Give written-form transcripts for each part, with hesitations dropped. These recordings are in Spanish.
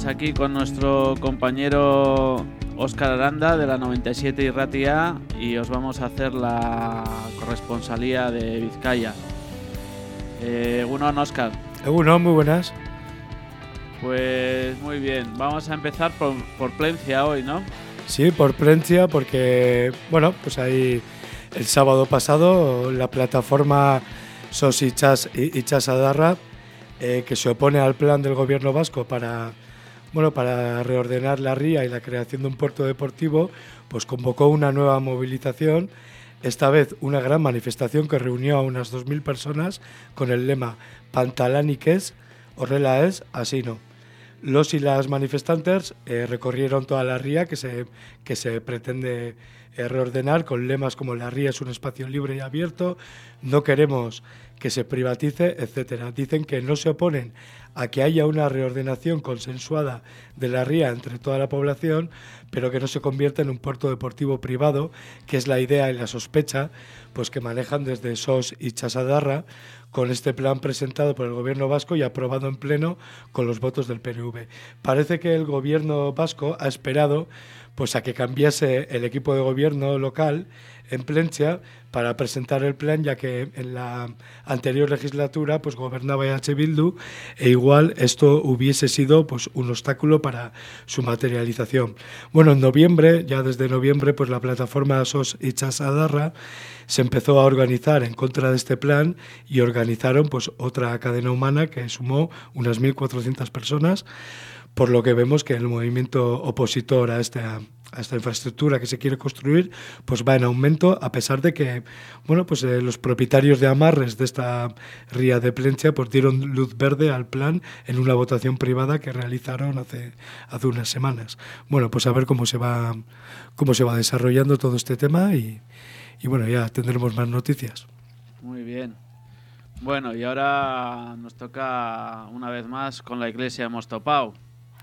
estamos aquí con nuestro compañero Óscar Aranda de la 97 Irratia y os vamos a hacer la corresponsalía de Vizcaya. Egunon, Óscar. Egunon, muy buenas. Pues muy bien, vamos a empezar por Plencia hoy, ¿no? Sí, por Plencia, porque, bueno, pues ahí el sábado pasado la plataforma SOS Itxasadarra, que se opone al plan del gobierno vasco para reordenar la ría y la creación de un puerto deportivo, pues convocó una nueva movilización, esta vez una gran manifestación que reunió a unas 2.000 personas con el lema Pantalanik ez, horrela ez, así no. Los y las manifestantes recorrieron toda la ría que se pretende reordenar con lemas como la ría es un espacio libre y abierto, no queremos que se privatice, etcétera. Dicen que no se oponen a que haya una reordenación consensuada de la ría entre toda la población, pero que no se convierta en un puerto deportivo privado, que es la idea y la sospecha pues que manejan desde SOS Itxasadarra con este plan presentado por el gobierno vasco y aprobado en pleno con los votos del PNV. Parece que el gobierno vasco ha esperado pues a que cambiase el equipo de gobierno local en Plencia para presentar el plan, ya que en la anterior legislatura pues gobernaba EH Bildu e igual esto hubiese sido pues un obstáculo para su materialización. Bueno, en noviembre, ya desde noviembre, pues la plataforma SOS Itxasadarra se empezó a organizar en contra de este plan y organizaron pues otra cadena humana que sumó unas 1.400 personas, por lo que vemos que el movimiento opositor a esta infraestructura que se quiere construir pues va en aumento, a pesar de que los propietarios de amarres de esta ría de Plencia pues dieron luz verde al plan en una votación privada que realizaron hace unas semanas. Bueno, pues a ver cómo se va desarrollando todo este tema y bueno, ya tendremos más noticias. Muy bien. Bueno, y ahora nos toca una vez más con la iglesia de Mostopau.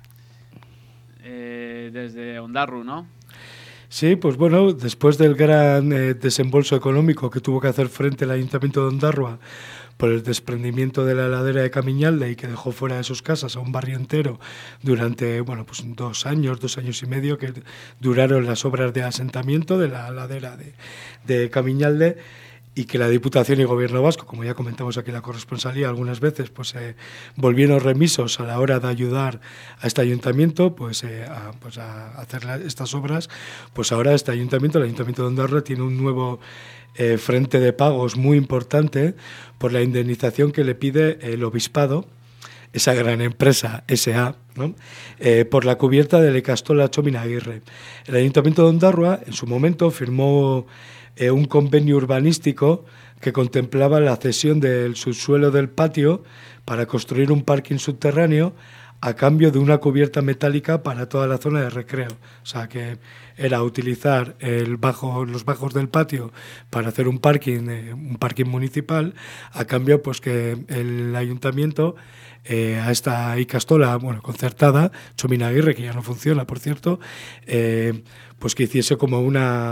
Desde Ondarru, ¿no? Sí, pues bueno, después del gran desembolso económico que tuvo que hacer frente el Ayuntamiento de Ondarrua por el desprendimiento de la ladera de Camiñalde y que dejó fuera de sus casas a un barrio entero durante 2 años y medio que duraron las obras de asentamiento de la ladera de Camiñalde, y que la Diputación y Gobierno vasco, como ya comentamos aquí en la corresponsalía algunas veces, pues volvieron remisos a la hora de ayudar a este ayuntamiento a hacer estas obras. Pues ahora el Ayuntamiento de Ondarrua tiene un nuevo frente de pagos muy importante por la indemnización que le pide el Obispado, esa gran empresa SA, ¿no? Por la cubierta de la Ikastola Txomin Agirre. El Ayuntamiento de Ondarrua en su momento firmó un convenio urbanístico que contemplaba la cesión del subsuelo del patio para construir un parking subterráneo a cambio de una cubierta metálica para toda la zona de recreo. O sea, que era utilizar los bajos del patio para hacer un parking municipal, a cambio pues que el ayuntamiento a esta Ikastola, concertada, Txomin Agirre, que ya no funciona, por cierto, pues que hiciese como una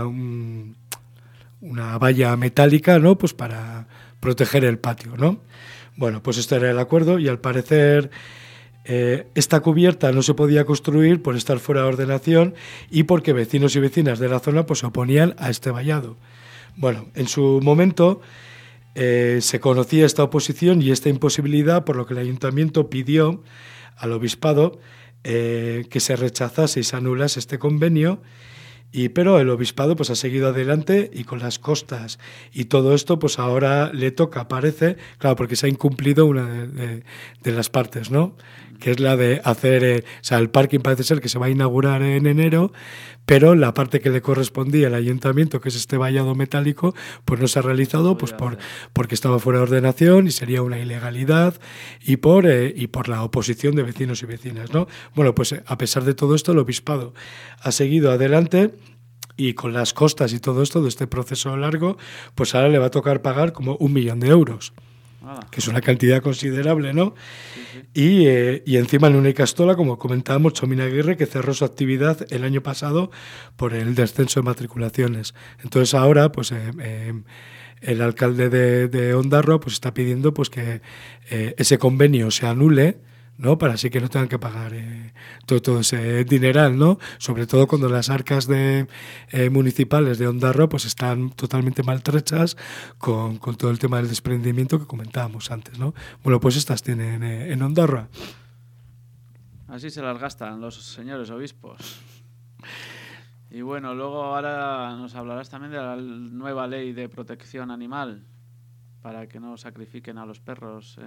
valla metálica, ¿no? Pues para proteger el patio, ¿no? Bueno, pues este era el acuerdo y al parecer esta cubierta no se podía construir por estar fuera de ordenación y porque vecinos y vecinas de la zona pues se oponían a este vallado. Bueno, en su momento se conocía esta oposición y esta imposibilidad, por lo que el ayuntamiento pidió al obispado que se rechazase y se anulase este convenio. Pero el obispado pues ha seguido adelante y con las costas y todo esto pues ahora le toca, parece, claro, porque se ha incumplido una de las partes, ¿no? Que es la de hacer, el parking parece ser que se va a inaugurar en enero, pero la parte que le correspondía al ayuntamiento, que es este vallado metálico, pues no se ha realizado pues porque estaba fuera de ordenación y sería una ilegalidad y por la oposición de vecinos y vecinas, ¿no? Bueno, pues a pesar de todo esto, el obispado ha seguido adelante y con las costas y todo esto de este proceso largo, pues ahora le va a tocar pagar como 1 millón de euros. Que es una cantidad considerable, ¿no? Sí. Y encima en una Ikastola, como comentábamos, Txomin Agirre, que cerró su actividad el año pasado por el descenso de matriculaciones. Entonces ahora, pues el alcalde de Ondarrua pues está pidiendo pues que ese convenio se anule ¿no? Para así que no tengan que pagar todo ese dineral, ¿no? Sobre todo cuando las arcas municipales de Ondarroa pues están totalmente maltrechas con todo el tema del desprendimiento que comentábamos antes, ¿no? Bueno, pues estas tienen en Ondarroa. Así se las gastan los señores obispos. Y bueno, luego ahora nos hablarás también de la nueva ley de protección animal para que no sacrifiquen a los perros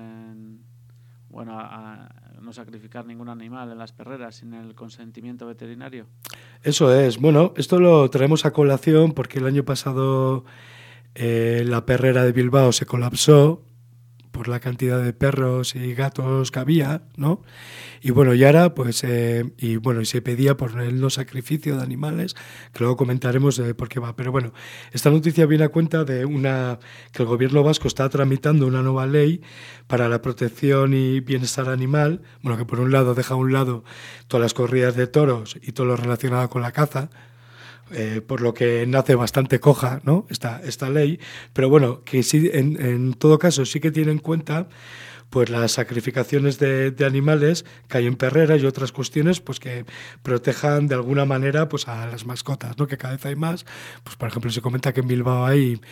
a no sacrificar ningún animal en las perreras sin el consentimiento veterinario. Eso es. Bueno, esto lo traemos a colación porque el año pasado la perrera de Bilbao se colapsó por la cantidad de perros y gatos que había, ¿no? Y bueno, y ahora, pues, y se pedía por el no sacrificio de animales, que luego comentaremos por qué va. Pero bueno, esta noticia viene a cuenta de que el gobierno vasco está tramitando una nueva ley para la protección y bienestar animal, bueno, que por un lado deja a un lado todas las corridas de toros y todo lo relacionado con la caza, por lo que nace bastante coja, ¿no? esta ley, pero bueno, que sí, en todo caso sí que tiene en cuenta pues las sacrificaciones de animales que hay en perreras y otras cuestiones pues que protejan de alguna manera pues a las mascotas, ¿no? Que cada vez hay más. Pues por ejemplo se comenta que en Bilbao hay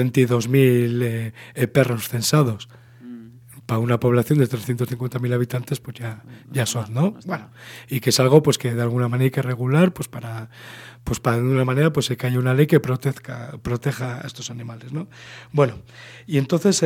32.000 perros censados. Para una población de 350.000 habitantes, pues ya son, ¿no? Bueno, y que es algo pues que de alguna manera hay que regular, pues para de una manera pues que haya una ley que proteja a estos animales, ¿no? Bueno, y entonces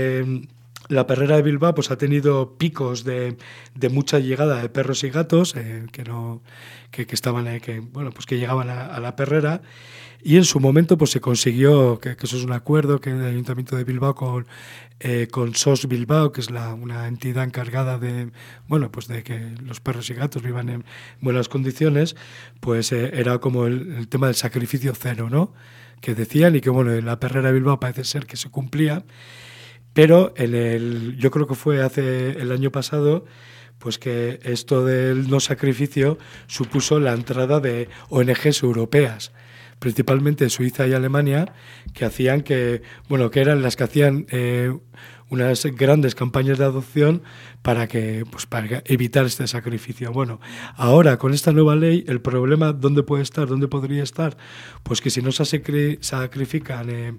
la perrera de Bilbao pues ha tenido picos de mucha llegada de perros y gatos que estaban que llegaban a la perrera. Y en su momento pues se consiguió, que eso es un acuerdo que el Ayuntamiento de Bilbao con SOS Bilbao, que es una entidad encargada de que los perros y gatos vivan en buenas condiciones, pues era como el tema del sacrificio cero, ¿no? Que decían y que en la perrera de Bilbao parece ser que se cumplía, pero yo creo que fue el año pasado, pues que esto del no sacrificio supuso la entrada de ONGs europeas, principalmente Suiza y Alemania, que hacían que eran las que hacían unas grandes campañas de adopción para evitar este sacrificio. Bueno, ahora con esta nueva ley, el problema ¿dónde podría estar? Pues que si no se sacrifican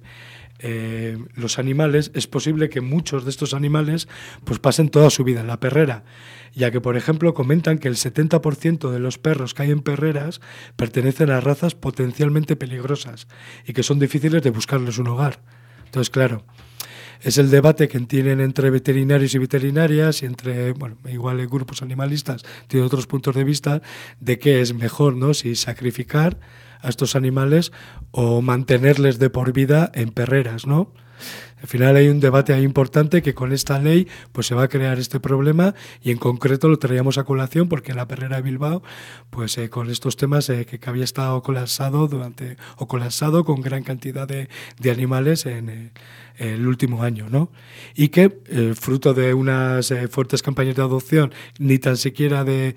los animales, es posible que muchos de estos animales pues pasen toda su vida en la perrera, ya que, por ejemplo, comentan que el 70% de los perros que hay en perreras pertenecen a razas potencialmente peligrosas y que son difíciles de buscarles un hogar. Entonces, claro, es el debate que tienen entre veterinarios y veterinarias y entre, igual grupos animalistas tienen otros puntos de vista de qué es mejor, ¿no? Si sacrificar a estos animales o mantenerles de por vida en perreras, ¿no? Al final hay un debate ahí importante que con esta ley pues se va a crear este problema y en concreto lo traíamos a colación porque en la perrera de Bilbao pues con estos temas que había estado colapsado con gran cantidad de animales en el último año, ¿no? Y que fruto de unas fuertes campañas de adopción, ni tan siquiera de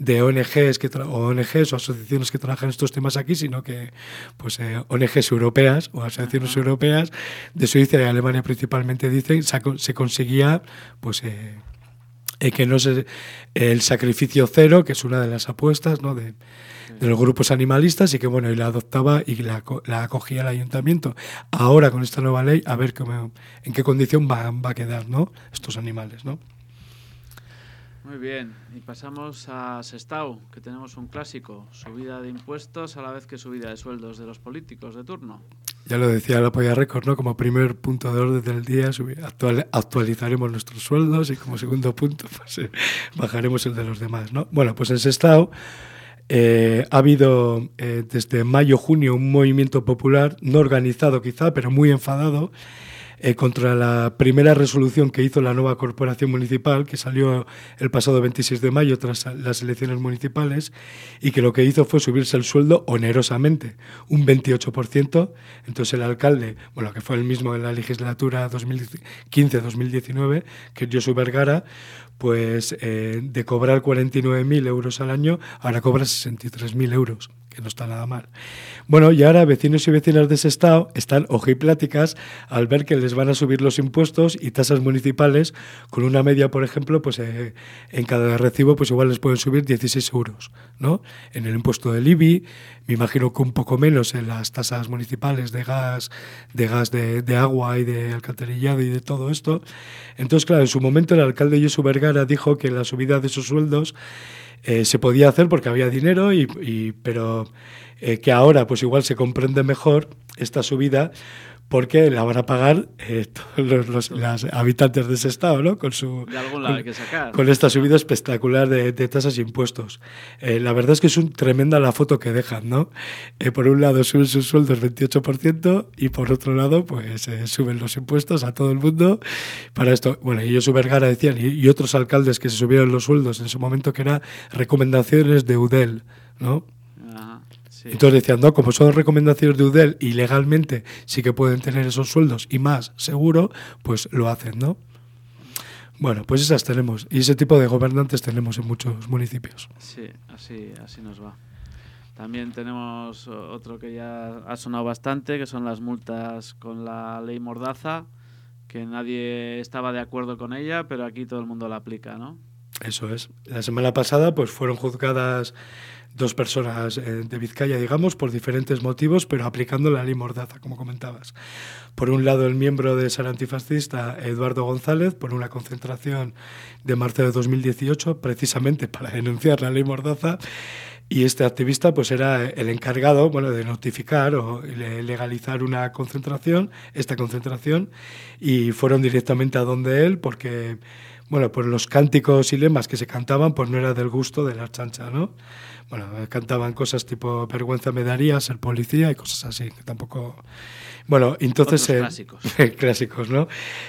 ONGs o asociaciones que trabajan estos temas aquí, sino que pues ONGs europeas o asociaciones europeas de Suiza y Alemania principalmente dicen se conseguía pues que no se el sacrificio cero, que es una de las apuestas, ¿no? de los grupos animalistas y que y la adoptaba y la acogía el ayuntamiento. Ahora con esta nueva ley a ver en qué condición va a quedar, ¿no? Estos animales, ¿no? Muy bien, y pasamos a Sestao, que tenemos un clásico, subida de impuestos a la vez que subida de sueldos de los políticos de turno. Ya lo decía la Polla Record, ¿no? Como primer punto de orden del día actualizaremos nuestros sueldos y como segundo punto pues, bajaremos el de los demás, ¿no? Bueno, pues en Sestao ha habido desde mayo-junio un movimiento popular, no organizado quizá, pero muy enfadado, contra la primera resolución que hizo la nueva corporación municipal, que salió el pasado 26 de mayo tras las elecciones municipales, y que lo que hizo fue subirse el sueldo onerosamente, un 28%. Entonces el alcalde, que fue el mismo en la legislatura 2015-2019, que es Josu Vergara, pues de cobrar 49.000 euros al año, ahora cobra 63.000 euros. que no está nada mal. Bueno, y ahora vecinos y vecinas de Sestao están ojipláticas al ver que les van a subir los impuestos y tasas municipales con una media, por ejemplo, pues en cada recibo pues igual les pueden subir 16 euros, ¿no? En el impuesto del IBI, me imagino que un poco menos en las tasas municipales de gas, de agua y de alcantarillado y de todo esto. Entonces, claro, en su momento el alcalde Josu Vergara dijo que la subida de esos sueldos se podía hacer porque había dinero, pero que ahora pues igual se comprende mejor esta subida porque la van a pagar todos los habitantes de ese estado, ¿no? De algún lado hay que sacar. Con esta subida espectacular de tasas e impuestos. La verdad es que es tremenda la foto que dejan, ¿no? Por un lado suben sus sueldos 28% y por otro lado pues suben los impuestos a todo el mundo para esto. Bueno, y Josu Vergara decían, y otros alcaldes que se subieron los sueldos en ese momento, que eran recomendaciones de Eudel, ¿no? Sí. Entonces decían, no, como son recomendaciones de Eudel y legalmente sí que pueden tener esos sueldos y más seguro, pues lo hacen, ¿no? Bueno, pues esas tenemos. Y ese tipo de gobernantes tenemos en muchos municipios. Sí, así nos va. También tenemos otro que ya ha sonado bastante, que son las multas con la ley Mordaza, que nadie estaba de acuerdo con ella, pero aquí todo el mundo la aplica, ¿no? Eso es. La semana pasada pues fueron juzgadas 2 personas de Vizcaya, digamos, por diferentes motivos, pero aplicando la ley Mordaza, como comentabas. Por un lado, el miembro de Sara Antifascista, Eduardo González, por una concentración de marzo de 2018, precisamente para denunciar la ley Mordaza, y este activista pues era el encargado, bueno, de notificar o legalizar esta concentración, y fueron directamente a donde él porque, bueno, pues los cánticos y lemas que se cantaban pues no era del gusto de la chancha, ¿no? Bueno, cantaban cosas tipo vergüenza me daría ser policía y cosas así, que tampoco... Bueno, entonces... clásicos. Clásicos, ¿no?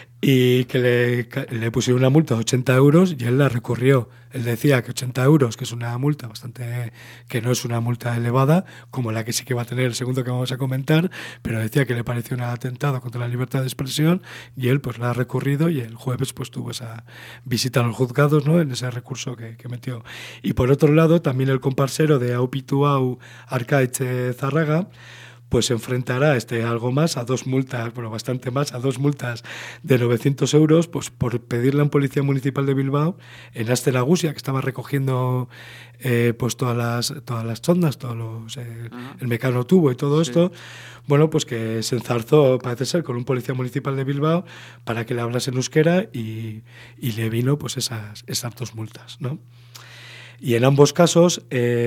Y que le pusieron una multa de 80 euros y él la recurrió. Él decía que 80 euros, que es una multa bastante... que no es una multa elevada, como la que sí que va a tener el segundo que vamos a comentar, pero decía que le pareció un atentado contra la libertad de expresión y él pues la ha recurrido y el jueves pues tuvo esa visita a los juzgados, ¿no? En ese recurso que metió. Y por otro lado, también el comparsero de Aupituau Arcaetxe Zárraga pues se enfrentará algo más a 2 multas, bueno, bastante más, a 2 multas de 900 euros, pues por pedirle a un policía municipal de Bilbao, en Aste Nagusia, que estaba recogiendo pues todas las chondas, el mecano tubo y todo esto, bueno, pues que se enzarzó, parece ser, con un policía municipal de Bilbao para que le hablase en euskera y le vino pues esas 2 multas, ¿no? Y en ambos casos...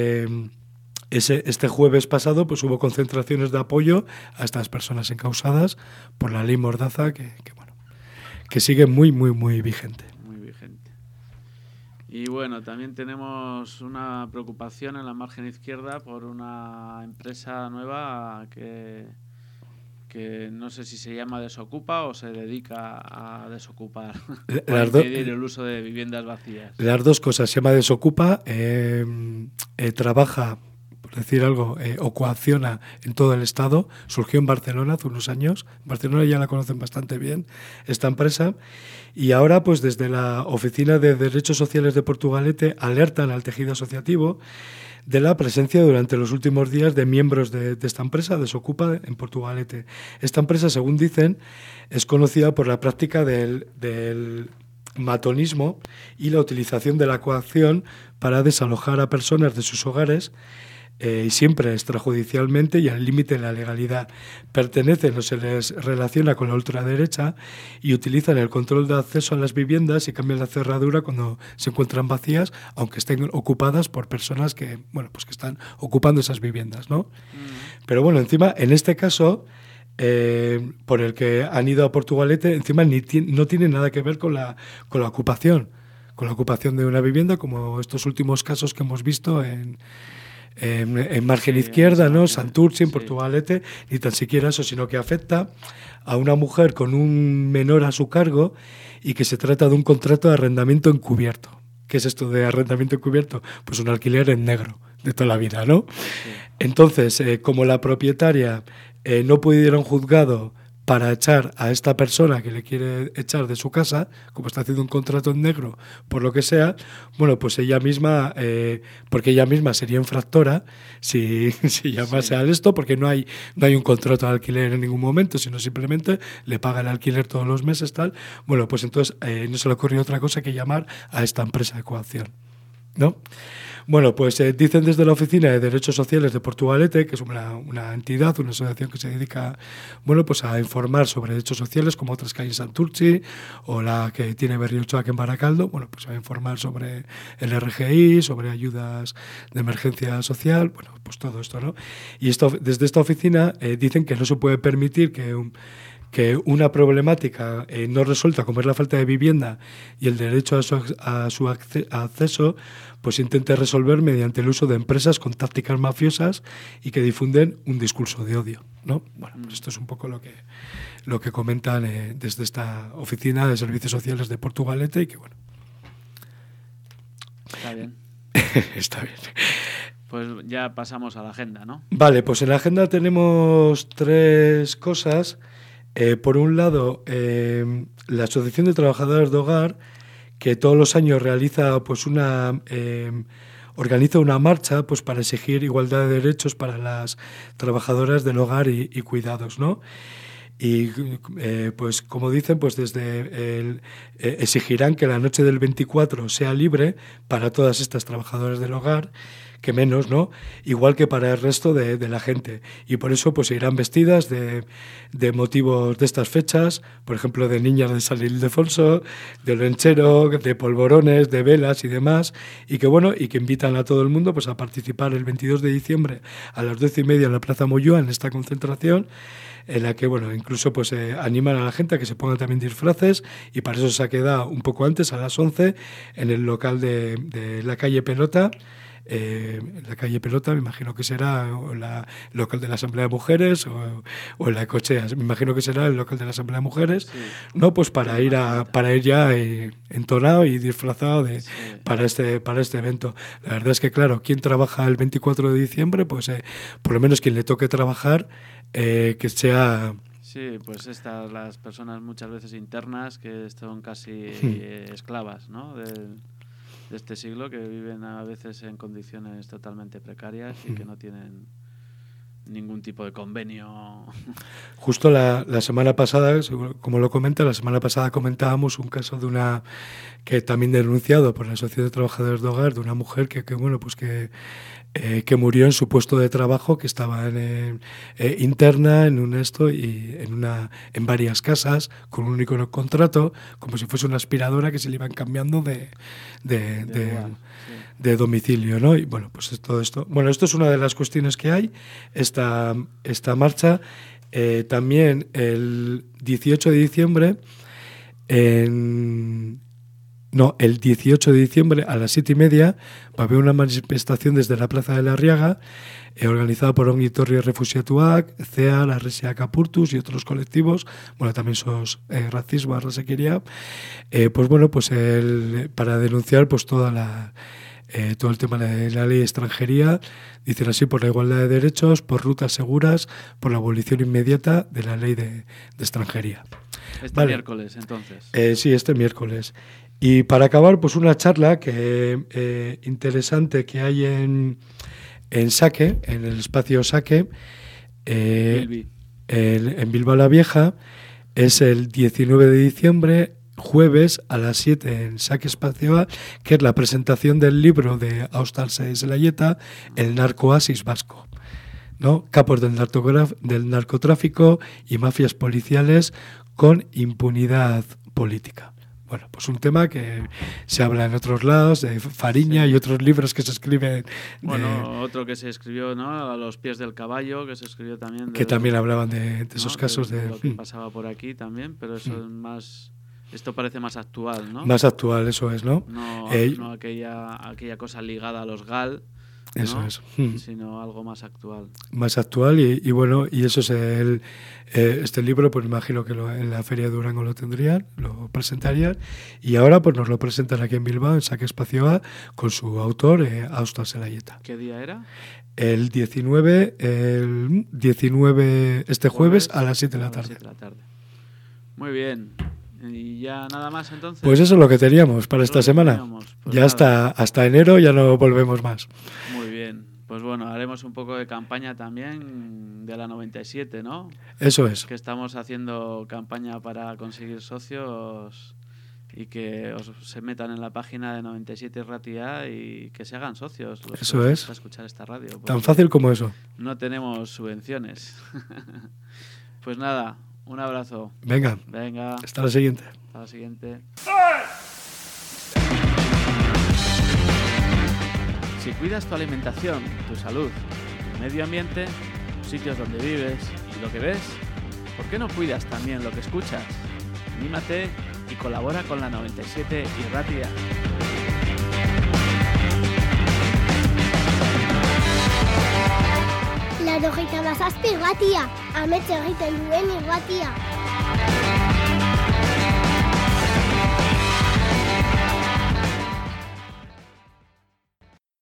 Este jueves pasado pues hubo concentraciones de apoyo a estas personas encausadas por la ley Mordaza que sigue muy, muy, muy vigente. Muy vigente. Y bueno, también tenemos una preocupación en la margen izquierda por una empresa nueva que no sé si se llama Desocupa o se dedica a desocupar, para impedir el uso de viviendas vacías. Las 2 cosas. Se llama Desocupa, trabaja, por decir algo, o coacciona en todo el Estado. Surgió en Barcelona hace unos años. En Barcelona ya la conocen bastante bien, esta empresa. Y ahora, pues desde la Oficina de Derechos Sociales de Portugalete, alertan al tejido asociativo de la presencia durante los últimos días de miembros de esta empresa, Desocupa, en Portugalete. Esta empresa, según dicen, es conocida por la práctica del matonismo y la utilización de la coacción para desalojar a personas de sus hogares, y siempre extrajudicialmente y al límite de la legalidad. Pertenecen o se les relaciona con la ultraderecha y utilizan el control de acceso a las viviendas y cambian la cerradura cuando se encuentran vacías, aunque estén ocupadas por personas que, bueno, pues que están ocupando esas viviendas, ¿no? Pero bueno, encima, en este caso, por el que han ido a Portugalete, encima no tiene nada que ver con la ocupación de una vivienda, como estos últimos casos que hemos visto en margen izquierda, ¿no? Santurce, en Portugalete, ni tan siquiera eso, sino que afecta a una mujer con un menor a su cargo y que se trata de un contrato de arrendamiento encubierto. ¿Qué es esto de arrendamiento encubierto? Pues un alquiler en negro de toda la vida, ¿no? Sí. Entonces, como la propietaria no puede ir a un juzgado para echar a esta persona que le quiere echar de su casa, como está haciendo un contrato en negro, por lo que sea, bueno, pues ella misma, porque ella misma sería infractora si llamase al esto, porque no hay un contrato de alquiler en ningún momento, sino simplemente le paga el alquiler todos los meses, tal. Bueno, pues entonces no se le ocurrió otra cosa que llamar a esta empresa de coacción, ¿no? Bueno, pues dicen desde la Oficina de Derechos Sociales de Portugalete, que es una entidad, una asociación que se dedica, bueno, pues a informar sobre derechos sociales, como otras que hay en Santurchi, o la que tiene Berriochoac en Baracaldo, bueno, pues a informar sobre el RGI, sobre ayudas de emergencia social, bueno, pues todo esto, ¿no? Y desde esta oficina dicen que no se puede permitir que una problemática no resuelta, como es la falta de vivienda y el derecho a su acceso, pues intente resolver mediante el uso de empresas con tácticas mafiosas y que difunden un discurso de odio, ¿no? Bueno, pues esto es un poco lo que comentan desde esta oficina de servicios sociales de Portugalete y que, bueno. Está bien. Está bien. Pues ya pasamos a la agenda, ¿no? Vale, pues en la agenda tenemos 3 cosas. Por un lado, la Asociación de Trabajadores de Hogar, que todos los años realiza pues organiza una marcha pues para exigir igualdad de derechos para las trabajadoras del hogar y cuidados, ¿no? Y pues como dicen, pues desde exigirán que la noche del 24 sea libre para todas estas trabajadoras del hogar, que menos, ¿no? Igual que para el resto de la gente. Y por eso pues irán vestidas de motivos de estas fechas, por ejemplo, de niñas de San Ildefonso, de lenchero, de polvorones, de velas y demás, y que invitan a todo el mundo pues a participar el 22 de diciembre a las 12:30 en la Plaza Moyúa en esta concentración, en la que, bueno, incluso pues animan a la gente a que se pongan también disfraces, y para eso se ha quedado un poco antes, a las 11, en el local de la calle Pelota. La calle Pelota, me imagino que será el local de la Asamblea de Mujeres o en la Cochea, me imagino que será el local de la Asamblea de Mujeres, sí. ¿No? Pues para ir ya entonado y disfrazado para este evento. La verdad es que, claro, quien trabaja el 24 de diciembre, pues por lo menos quien le toque trabajar, que sea... Sí, pues las personas muchas veces internas que son casi esclavas, ¿no? de este siglo, que viven a veces en condiciones totalmente precarias y que no tienen ningún tipo de convenio. Justo la semana pasada, como lo comenta, la semana pasada comentábamos un caso de una que también denunciado por la Asociación de Trabajadores de Hogar, de una mujer que murió en su puesto de trabajo, que estaba interna en en varias casas con un único contrato, como si fuese una aspiradora que se le iban cambiando de domicilio, ¿no? Y bueno, pues todo esto. Bueno, esto es una de las cuestiones que hay, esta marcha. También el 18 de diciembre el 18 de diciembre a las 7:30 va a haber una manifestación desde la Plaza de la Arriaga, organizada por Ongi Etorri Refuxiatuak, CEA, la Resia Capurtus y otros colectivos, bueno, también sos racismo, rasequería, para denunciar pues todo el tema de la ley de extranjería, dicen así, por la igualdad de derechos, por rutas seguras, por la abolición inmediata de la ley de extranjería. Miércoles, entonces. Sí, este miércoles. Y para acabar, pues una charla interesante que hay en Saque, en el espacio Saque, en Bilbao la Vieja, es el 19 de diciembre, jueves a las 7 en Saque Espacio, que es la presentación del libro de Austal Sáez Elaieta, El narcoasis vasco, ¿no? Capos del narcotráfico y mafias policiales con impunidad política. Bueno, pues un tema que se habla en otros lados, de Fariña, sí. Y otros libros que se escriben. Bueno, otro que se escribió, ¿no? A los pies del caballo, que se escribió también. Que también hablaban de esos casos de lo que pasaba por aquí también, pero eso es más... Esto parece más actual, ¿no? Más actual, eso es, ¿no? No aquella cosa ligada a los GAL, ¿no? Eso es. Sino algo más actual. Más actual y bueno, y eso es este libro, pues imagino que en la Feria de Durango lo presentarían, y ahora pues nos lo presentan aquí en Bilbao, en Saque Espacio A, con su autor, Austal Sáez Elaieta. ¿Qué día era? el 19 este jueves a las 7 de la tarde. Muy bien. ¿Y ya nada más entonces? Pues eso es lo que teníamos para esta semana. Pues ya hasta enero ya no volvemos más. Muy bien. Pues bueno, haremos un poco de campaña también de la 97, ¿no? Eso es. Que estamos haciendo campaña para conseguir socios y que se metan en la página de 97 Irratia y que se hagan socios. Eso es. Para escuchar esta radio. Tan fácil como eso. No tenemos subvenciones. Pues nada, un abrazo. Venga. Hasta la siguiente. Hasta la siguiente. Si cuidas tu alimentación, tu salud, tu medio ambiente, los sitios donde vives y lo que ves, ¿por qué no cuidas también lo que escuchas? Anímate y colabora con la 97 Irratia. Laurogeita hamazazpi irratia, amets egiten duen irratia.